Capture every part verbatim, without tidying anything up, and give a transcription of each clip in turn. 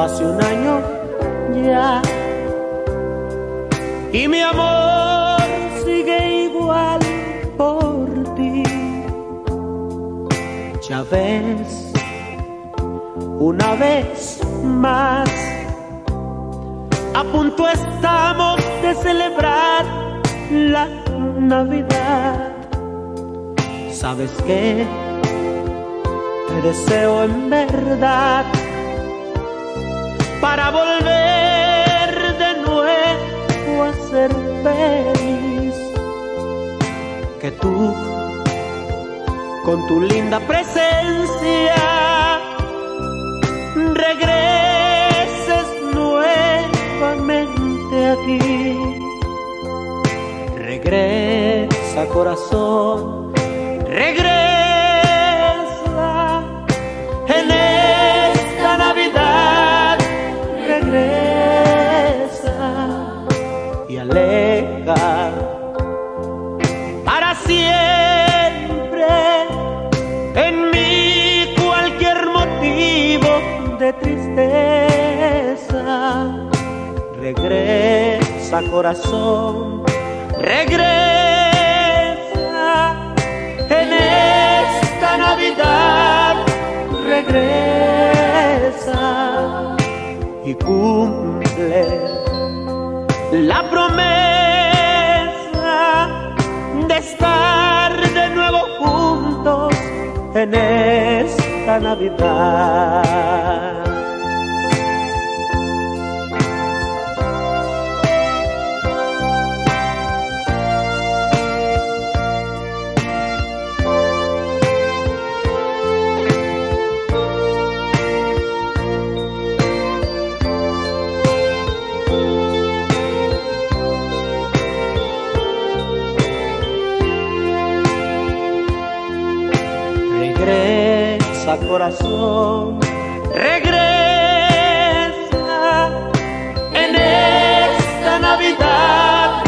hace un año ya, y mi amor sigue igual por ti. Ya ves, una vez más, a punto estamos de celebrar la Navidad. ¿Sabes qué? Te deseo en verdad para volver de nuevo a ser feliz. Que tú, con tu linda presencia, regreses nuevamente aquí. Regresa, corazón, regresa en esta Navidad. Regresa y aleja para siempre en mí cualquier motivo de tristeza. Regresa, corazón, regresa en esta Navidad. Regresa y cumple la promesa de estar de nuevo juntos en esta Navidad. Regresa, corazón, regresa en esta Navidad.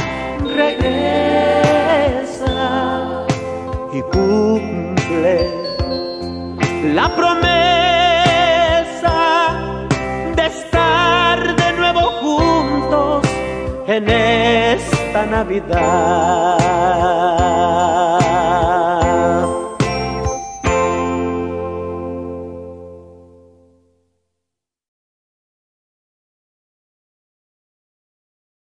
Regresa y cumple la promesa de estar de nuevo juntos en esta Navidad.